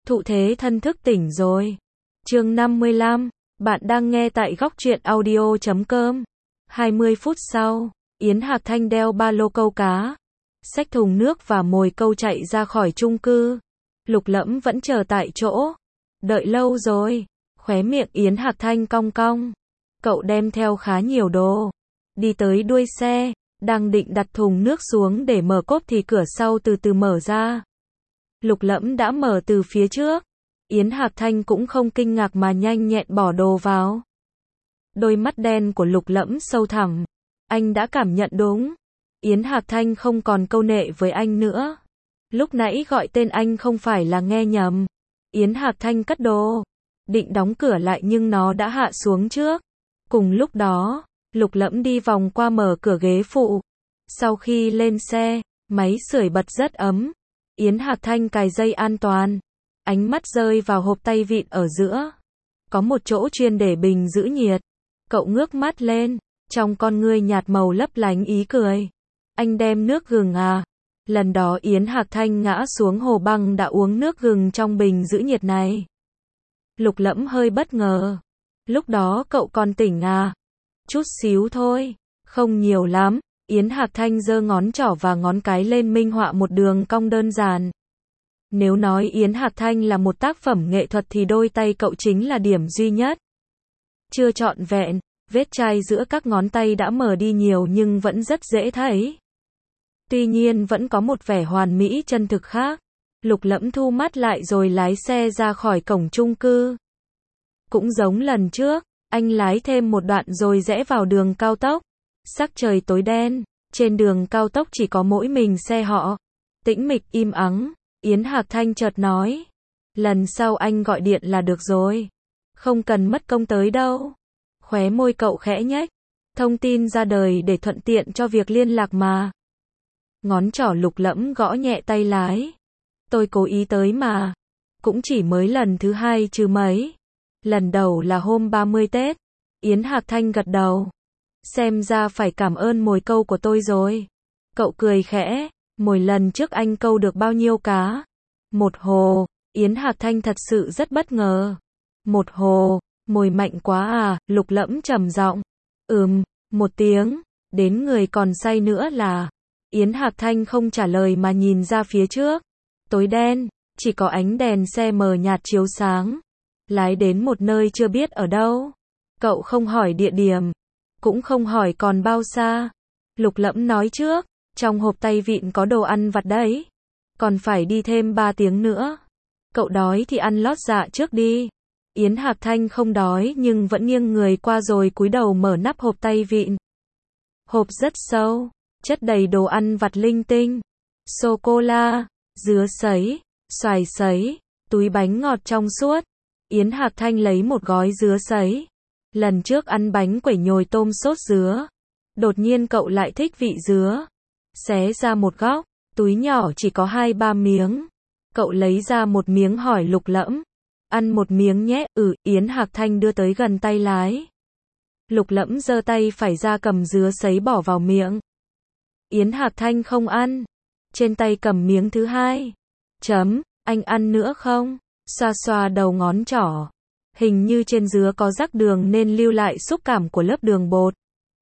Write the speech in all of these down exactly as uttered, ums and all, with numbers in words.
Thụ thế thân thức tỉnh rồi. Chương năm mươi lăm, bạn đang nghe tại góc truyện audio chấm com. hai mươi phút sau, Yến Hạc Thanh đeo ba lô câu cá, xách thùng nước và mồi câu chạy ra khỏi chung cư. Lục Lẫm vẫn chờ tại chỗ. Đợi lâu rồi. Khóe miệng Yến Hạc Thanh cong cong. Cậu đem theo khá nhiều đồ. Đi tới đuôi xe, đang định đặt thùng nước xuống để mở cốp thì cửa sau từ từ mở ra. Lục Lẫm đã mở từ phía trước. Yến Hạc Thanh cũng không kinh ngạc mà nhanh nhẹn bỏ đồ vào. Đôi mắt đen của Lục Lẫm sâu thẳm. Anh đã cảm nhận đúng. Yến Hạc Thanh không còn câu nệ với anh nữa. Lúc nãy gọi tên anh không phải là nghe nhầm. Yến Hạc Thanh cất đồ, định đóng cửa lại nhưng nó đã hạ xuống trước. Cùng lúc đó, Lục Lẫm đi vòng qua mở cửa ghế phụ. Sau khi lên xe, máy sưởi bật rất ấm. Yến Hạc Thanh cài dây an toàn. Ánh mắt rơi vào hộp tay vịn ở giữa. Có một chỗ chuyên để bình giữ nhiệt. Cậu ngước mắt lên, trong con ngươi nhạt màu lấp lánh ý cười. Anh đem nước gừng à? Lần đó Yến Hạc Thanh ngã xuống hồ băng đã uống nước gừng trong bình giữ nhiệt này. Lục Lẫm hơi bất ngờ. Lúc đó cậu còn tỉnh à? Chút xíu thôi, không nhiều lắm. Yến Hạc Thanh giơ ngón trỏ và ngón cái lên minh họa một đường cong đơn giản. Nếu nói Yến Hạc Thanh là một tác phẩm nghệ thuật thì đôi tay cậu chính là điểm duy nhất. Chưa trọn vẹn, vết chai giữa các ngón tay đã mờ đi nhiều nhưng vẫn rất dễ thấy. Tuy nhiên vẫn có một vẻ hoàn mỹ chân thực khác. Lục Lẫm thu mắt lại rồi lái xe ra khỏi cổng chung cư. Cũng giống lần trước, anh lái thêm một đoạn rồi rẽ vào đường cao tốc. Sắc trời tối đen, trên đường cao tốc chỉ có mỗi mình xe họ. Tĩnh mịch im ắng, Yến Hạc Thanh chợt nói. Lần sau anh gọi điện là được rồi. Không cần mất công tới đâu. Khóe môi cậu khẽ nhếch. Thông tin ra đời để thuận tiện cho việc liên lạc mà. Ngón trỏ Lục Lẫm gõ nhẹ tay lái. Tôi cố ý tới mà. Cũng chỉ mới lần thứ hai chứ mấy. Lần đầu là hôm ba mươi Tết. Yến Hạc Thanh gật đầu. Xem ra phải cảm ơn mồi câu của tôi rồi. Cậu cười khẽ. Mồi lần trước anh câu được bao nhiêu cá? Một hồ. Yến Hạc Thanh thật sự rất bất ngờ. Một hồ. Mồi mạnh quá à? Lục Lẫm trầm giọng. Ừm, một tiếng. Đến người còn say nữa là. Yến Hạc Thanh không trả lời mà nhìn ra phía trước. Tối đen, chỉ có ánh đèn xe mờ nhạt chiếu sáng. Lái đến một nơi chưa biết ở đâu. Cậu không hỏi địa điểm, cũng không hỏi còn bao xa. Lục Lẫm nói trước, trong hộp tay vịn có đồ ăn vặt đấy. Còn phải đi thêm ba tiếng nữa. Cậu đói thì ăn lót dạ trước đi. Yến Hạc Thanh không đói nhưng vẫn nghiêng người qua rồi cúi đầu mở nắp hộp tay vịn. Hộp rất sâu, chất đầy đồ ăn vặt linh tinh. Sô-cô-la, dứa sấy, xoài sấy, túi bánh ngọt trong suốt. Yến Hạc Thanh lấy một gói dứa sấy. Lần trước ăn bánh quẩy nhồi tôm sốt dứa. Đột nhiên cậu lại thích vị dứa. Xé ra một góc, túi nhỏ chỉ có hai ba miếng. Cậu lấy ra một miếng hỏi Lục Lẫm. Ăn một miếng nhé. Ừ, Yến Hạc Thanh đưa tới gần tay lái. Lục Lẫm giơ tay phải ra cầm dứa sấy bỏ vào miệng. Yến Hạc Thanh không ăn. Trên tay cầm miếng thứ hai. Chấm, anh ăn nữa không? Xoa xoa đầu ngón trỏ. Hình như trên dứa có rắc đường nên lưu lại xúc cảm của lớp đường bột.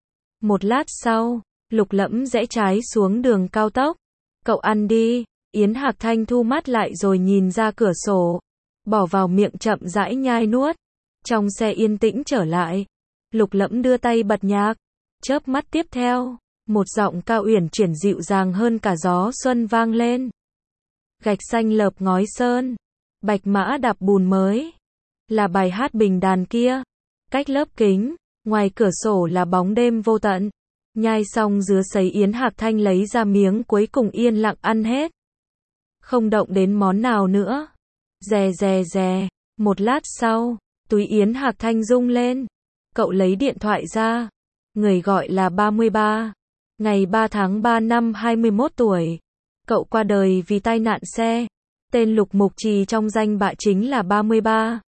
Một lát sau, Lục Lẫm rẽ trái xuống đường cao tốc. Cậu ăn đi. Yến Hạc Thanh thu mắt lại rồi nhìn ra cửa sổ. Bỏ vào miệng chậm rãi nhai nuốt. Trong xe yên tĩnh trở lại. Lục Lẫm đưa tay bật nhạc. Chớp mắt tiếp theo, một giọng cao uyển chuyển dịu dàng hơn cả gió xuân vang lên. Gạch xanh lợp ngói sơn, bạch mã đạp bùn mới. Là bài hát bình đàn kia. Cách lớp kính, ngoài cửa sổ là bóng đêm vô tận. Nhai xong dứa sấy Yến Hạc Thanh lấy ra miếng cuối cùng yên lặng ăn hết. Không động đến món nào nữa. Rè rè rè. Một lát sau, túi Yến Hạc Thanh rung lên. Cậu lấy điện thoại ra. Người gọi là ba mươi ba. Ngày ba tháng ba năm hai mươi mốt tuổi. Cậu qua đời vì tai nạn xe. Tên Lục Mục Trì trong danh bạ chính là ba mươi ba.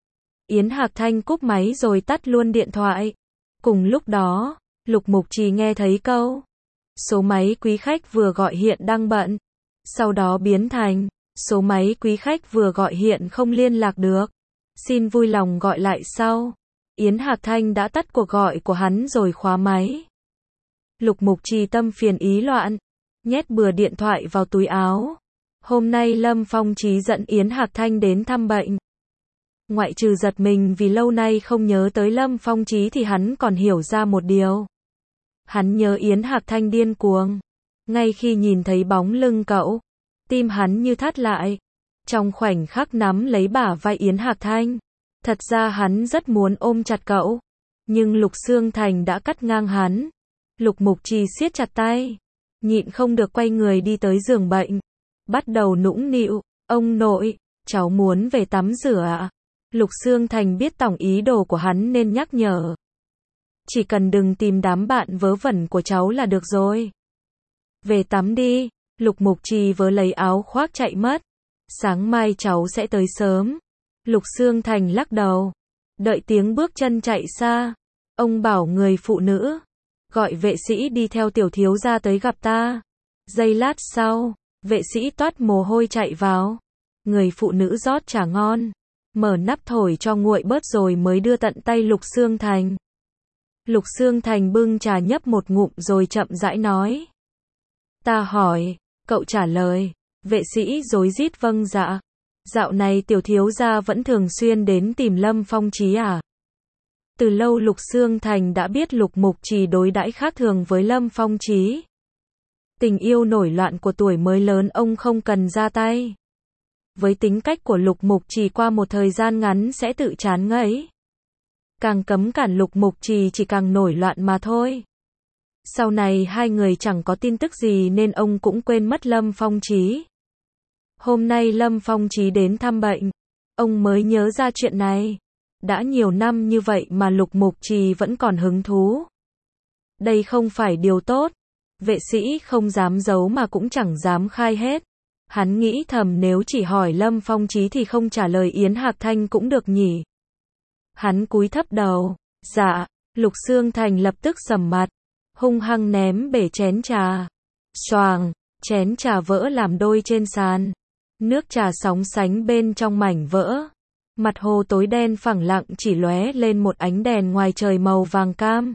Yến Hạc Thanh cúp máy rồi tắt luôn điện thoại. Cùng lúc đó, Lục Mục Trì nghe thấy câu. Số máy quý khách vừa gọi hiện đang bận. Sau đó biến thành. Số máy quý khách vừa gọi hiện không liên lạc được. Xin vui lòng gọi lại sau. Yến Hạc Thanh đã tắt cuộc gọi của hắn rồi khóa máy. Lục Mục Trì tâm phiền ý loạn, nhét bừa điện thoại vào túi áo. Hôm nay Lâm Phong Chí dẫn Yến Hạc Thanh đến thăm bệnh. Ngoại trừ giật mình vì lâu nay không nhớ tới Lâm Phong Chí thì hắn còn hiểu ra một điều. Hắn nhớ Yến Hạc Thanh điên cuồng. Ngay khi nhìn thấy bóng lưng cậu, tim hắn như thắt lại. Trong khoảnh khắc nắm lấy bả vai Yến Hạc Thanh, thật ra hắn rất muốn ôm chặt cậu, nhưng Lục Xương Thành đã cắt ngang hắn. Lục Mục Trì siết chặt tay, nhịn không được quay người đi tới giường bệnh, bắt đầu nũng nịu, ông nội, cháu muốn về tắm rửa ạ. Lục Xương Thành biết tổng ý đồ của hắn nên nhắc nhở. Chỉ cần đừng tìm đám bạn vớ vẩn của cháu là được rồi. Về tắm đi. Lục Mục Trì vớ lấy áo khoác chạy mất. Sáng mai cháu sẽ tới sớm. Lục Xương Thành lắc đầu. Đợi tiếng bước chân chạy xa, ông bảo người phụ nữ gọi vệ sĩ đi theo tiểu thiếu gia tới gặp ta. Giây lát sau, vệ sĩ toát mồ hôi chạy vào. Người phụ nữ rót trà ngon, mở nắp thổi cho nguội bớt rồi mới đưa tận tay Lục Xương Thành. Lục Xương Thành bưng trà nhấp một ngụm rồi chậm rãi nói. Ta hỏi, cậu trả lời. Vệ sĩ rối rít vâng dạ. Dạo này tiểu thiếu gia vẫn thường xuyên đến tìm Lâm Phong Chí à? Từ lâu Lục Xương Thành đã biết Lục Mục Trì đối đãi khác thường với Lâm Phong Chí. Tình yêu nổi loạn của tuổi mới lớn ông không cần ra tay. Với tính cách của Lục Mục Trì qua một thời gian ngắn sẽ tự chán ngấy. Càng cấm cản Lục Mục Trì chỉ càng nổi loạn mà thôi. Sau này hai người chẳng có tin tức gì nên ông cũng quên mất Lâm Phong Chí. Hôm nay Lâm Phong Chí đến thăm bệnh, ông mới nhớ ra chuyện này. Đã nhiều năm như vậy mà Lục Mục Trì vẫn còn hứng thú. Đây không phải điều tốt. Vệ sĩ không dám giấu mà cũng chẳng dám khai hết. Hắn nghĩ thầm nếu chỉ hỏi Lâm Phong Chí thì không trả lời Yến Hạc Thanh cũng được nhỉ. Hắn cúi thấp đầu. Dạ. Lục Xương Thành lập tức sầm mặt, hung hăng ném bể chén trà. Xoàng, chén trà vỡ làm đôi trên sàn. Nước trà sóng sánh bên trong mảnh vỡ. Mặt hồ tối đen phẳng lặng chỉ lóe lên một ánh đèn ngoài trời màu vàng cam.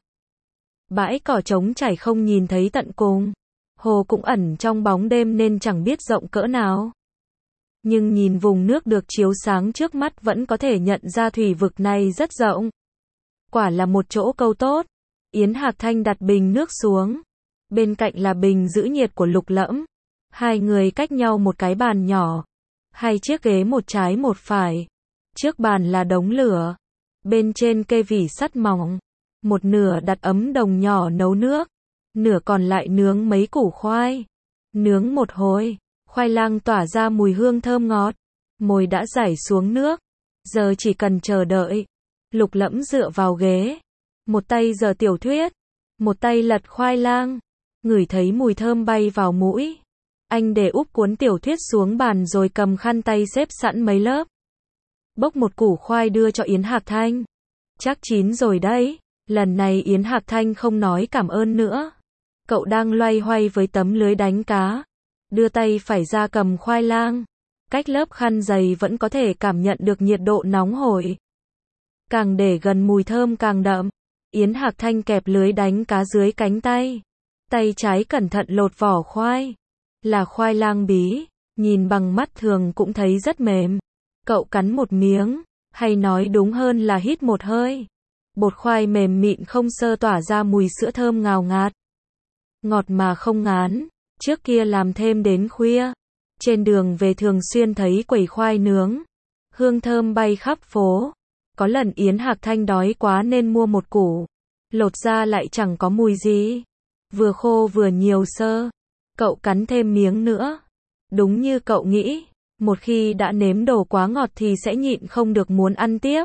Bãi cỏ trống trải không nhìn thấy tận cùng. Hồ cũng ẩn trong bóng đêm nên chẳng biết rộng cỡ nào. Nhưng nhìn vùng nước được chiếu sáng trước mắt vẫn có thể nhận ra thủy vực này rất rộng. Quả là một chỗ câu tốt. Yến Hạc Thanh đặt bình nước xuống. Bên cạnh là bình giữ nhiệt của Lục Lẫm. Hai người cách nhau một cái bàn nhỏ. Hai chiếc ghế một trái một phải. Trước bàn là đống lửa. Bên trên kê vỉ sắt mỏng. Một nửa đặt ấm đồng nhỏ nấu nước. Nửa còn lại nướng mấy củ khoai. Nướng một hồi, khoai lang tỏa ra mùi hương thơm ngọt. Mồi đã rải xuống nước. Giờ chỉ cần chờ đợi. Lục Lẫm dựa vào ghế. Một tay giở tiểu thuyết. Một tay lật khoai lang. Ngửi thấy mùi thơm bay vào mũi. Anh để úp cuốn tiểu thuyết xuống bàn rồi cầm khăn tay xếp sẵn mấy lớp. Bốc một củ khoai đưa cho Yến Hạc Thanh. Chắc chín rồi đấy. Lần này Yến Hạc Thanh không nói cảm ơn nữa. Cậu đang loay hoay với tấm lưới đánh cá. Đưa tay phải ra cầm khoai lang. Cách lớp khăn dày vẫn có thể cảm nhận được nhiệt độ nóng hổi. Càng để gần mùi thơm càng đậm. Yến Hạc Thanh kẹp lưới đánh cá dưới cánh tay. Tay trái cẩn thận lột vỏ khoai. Là khoai lang bí. Nhìn bằng mắt thường cũng thấy rất mềm. Cậu cắn một miếng. Hay nói đúng hơn là hít một hơi. Bột khoai mềm mịn không sơ tỏa ra mùi sữa thơm ngào ngạt. Ngọt mà không ngán. Trước kia làm thêm đến khuya. Trên đường về thường xuyên thấy quầy khoai nướng. Hương thơm bay khắp phố. Có lần Yến Hạc Thanh đói quá nên mua một củ. Lột ra lại chẳng có mùi gì. Vừa khô vừa nhiều xơ. Cậu cắn thêm miếng nữa. Đúng như cậu nghĩ. Một khi đã nếm đồ quá ngọt thì sẽ nhịn không được muốn ăn tiếp.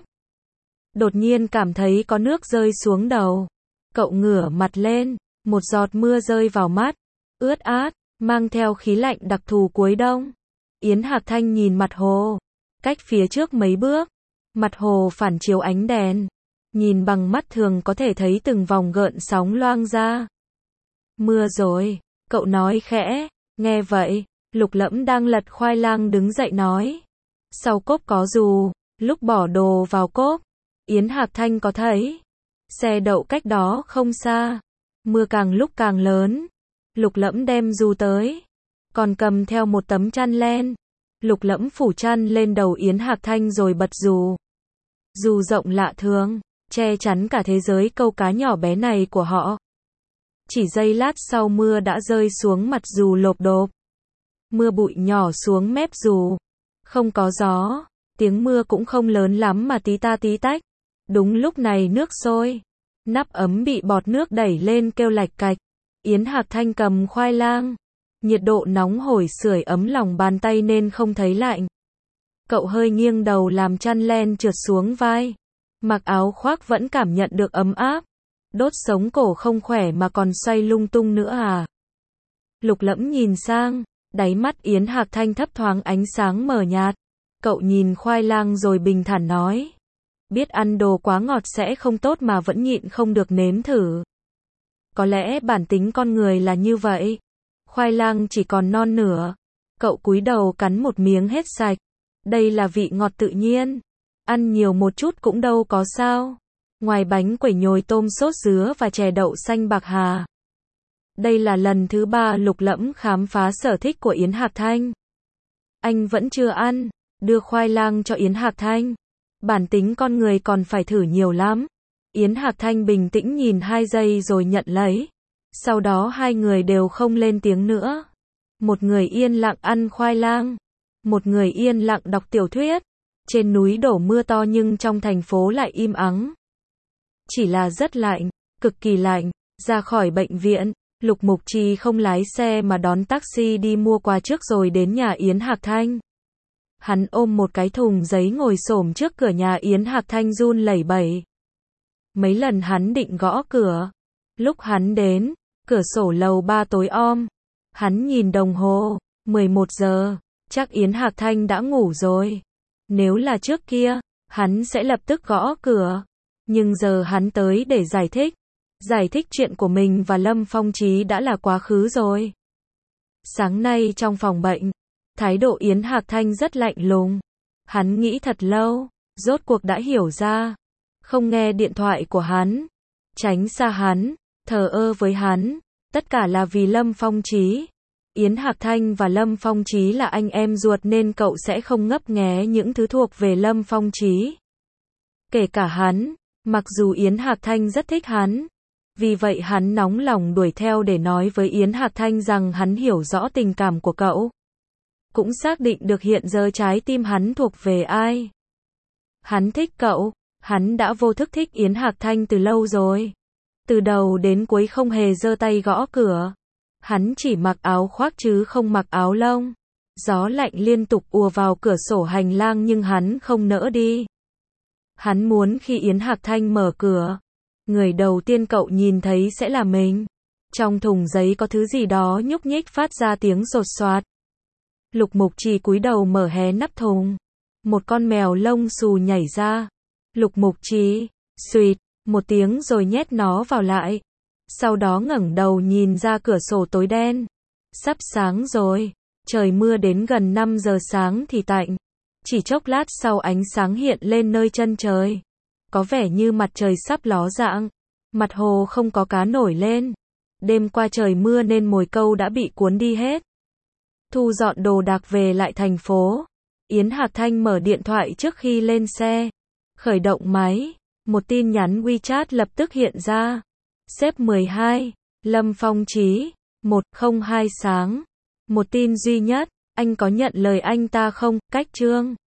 Đột nhiên cảm thấy có nước rơi xuống đầu. Cậu ngửa mặt lên. Một giọt mưa rơi vào mắt. Ướt át, mang theo khí lạnh đặc thù cuối đông. Yến Hạc Thanh nhìn mặt hồ. Cách phía trước mấy bước. Mặt hồ phản chiếu ánh đèn. Nhìn bằng mắt thường có thể thấy từng vòng gợn sóng loang ra. Mưa rồi, cậu nói khẽ. Nghe vậy, Lục Lẫm đang lật khoai lang đứng dậy nói. Sau cốp có dù, lúc bỏ đồ vào cốp, Yến Hạc Thanh có thấy. Xe đậu cách đó không xa. Mưa càng lúc càng lớn. Lục Lẫm đem dù tới. Còn cầm theo một tấm chăn len. Lục Lẫm phủ chăn lên đầu Yến Hạc Thanh rồi bật dù. Dù rộng lạ thường, che chắn cả thế giới câu cá nhỏ bé này của họ. Chỉ giây lát sau mưa đã rơi xuống mặt dù lộp độp. Mưa bụi nhỏ xuống mép dù. Không có gió, tiếng mưa cũng không lớn lắm mà tí ta tí tách. Đúng lúc này nước sôi. Nắp ấm bị bọt nước đẩy lên kêu lạch cạch. Yến Hạc Thanh cầm khoai lang. Nhiệt độ nóng hổi sưởi ấm lòng bàn tay nên không thấy lạnh. Cậu hơi nghiêng đầu làm chăn len trượt xuống vai. Mặc áo khoác vẫn cảm nhận được ấm áp. Đốt sống cổ không khỏe mà còn xoay lung tung nữa à? Lục Lẫm nhìn sang, đáy mắt Yến Hạc Thanh thấp thoáng ánh sáng mờ nhạt. Cậu nhìn khoai lang rồi bình thản nói. Biết ăn đồ quá ngọt sẽ không tốt mà vẫn nhịn không được nếm thử. Có lẽ bản tính con người là như vậy. Khoai lang chỉ còn non nửa. Cậu cúi đầu cắn một miếng hết sạch. Đây là vị ngọt tự nhiên. Ăn nhiều một chút cũng đâu có sao. Ngoài bánh quẩy nhồi tôm sốt dứa và chè đậu xanh bạc hà. Đây là lần thứ ba Lục Lẫm khám phá sở thích của Yến Hạc Thanh. Anh vẫn chưa ăn. Đưa khoai lang cho Yến Hạc Thanh. Bản tính con người còn phải thử nhiều lắm. Yến Hạc Thanh bình tĩnh nhìn hai giây rồi nhận lấy. Sau đó hai người đều không lên tiếng nữa. Một người yên lặng ăn khoai lang. Một người yên lặng đọc tiểu thuyết. Trên núi đổ mưa to nhưng trong thành phố lại im ắng. Chỉ là rất lạnh, cực kỳ lạnh. Ra khỏi bệnh viện, Lục Mục Trì không lái xe mà đón taxi đi mua quà trước rồi đến nhà Yến Hạc Thanh. Hắn ôm một cái thùng giấy ngồi xổm trước cửa nhà Yến Hạc Thanh run lẩy bẩy. Mấy lần hắn định gõ cửa. Lúc hắn đến, cửa sổ lầu ba tối om. Hắn nhìn đồng hồ, mười một giờ, chắc Yến Hạc Thanh đã ngủ rồi. Nếu là trước kia, hắn sẽ lập tức gõ cửa. Nhưng giờ hắn tới để giải thích. Giải thích chuyện của mình và Lâm Phong Chí đã là quá khứ rồi. Sáng nay trong phòng bệnh, thái độ Yến Hạc Thanh rất lạnh lùng. Hắn nghĩ thật lâu, rốt cuộc đã hiểu ra. Không nghe điện thoại của hắn. Tránh xa hắn, thờ ơ với hắn. Tất cả là vì Lâm Phong Chí. Yến Hạc Thanh và Lâm Phong Chí là anh em ruột nên cậu sẽ không ngấp nghé những thứ thuộc về Lâm Phong Chí. Kể cả hắn, mặc dù Yến Hạc Thanh rất thích hắn. Vì vậy hắn nóng lòng đuổi theo để nói với Yến Hạc Thanh rằng hắn hiểu rõ tình cảm của cậu. Cũng xác định được hiện giờ trái tim hắn thuộc về ai. Hắn thích cậu, hắn đã vô thức thích Yến Hạc Thanh từ lâu rồi. Từ đầu đến cuối không hề giơ tay gõ cửa. Hắn chỉ mặc áo khoác chứ không mặc áo lông. Gió lạnh liên tục ùa vào cửa sổ hành lang nhưng hắn không nỡ đi. Hắn muốn khi Yến Hạc Thanh mở cửa, người đầu tiên cậu nhìn thấy sẽ là mình. Trong thùng giấy có thứ gì đó nhúc nhích phát ra tiếng sột soạt. Lục Mục Trì cúi đầu mở hé nắp thùng. Một con mèo lông xù nhảy ra. Lục Mục Trì, suýt, một tiếng rồi nhét nó vào lại. Sau đó ngẩng đầu nhìn ra cửa sổ tối đen. Sắp sáng rồi. Trời mưa đến gần năm giờ sáng thì tạnh. Chỉ chốc lát sau ánh sáng hiện lên nơi chân trời. Có vẻ như mặt trời sắp ló dạng. Mặt hồ không có cá nổi lên. Đêm qua trời mưa nên mồi câu đã bị cuốn đi hết. Thu dọn đồ đạc về lại thành phố. Yến Hạc Thanh mở điện thoại trước khi lên xe. Khởi động máy. Một tin nhắn WeChat lập tức hiện ra. Sếp mười hai. Lâm Phong Chí. một không hai sáng. Một tin duy nhất. Anh có nhận lời anh ta không? Cách chương.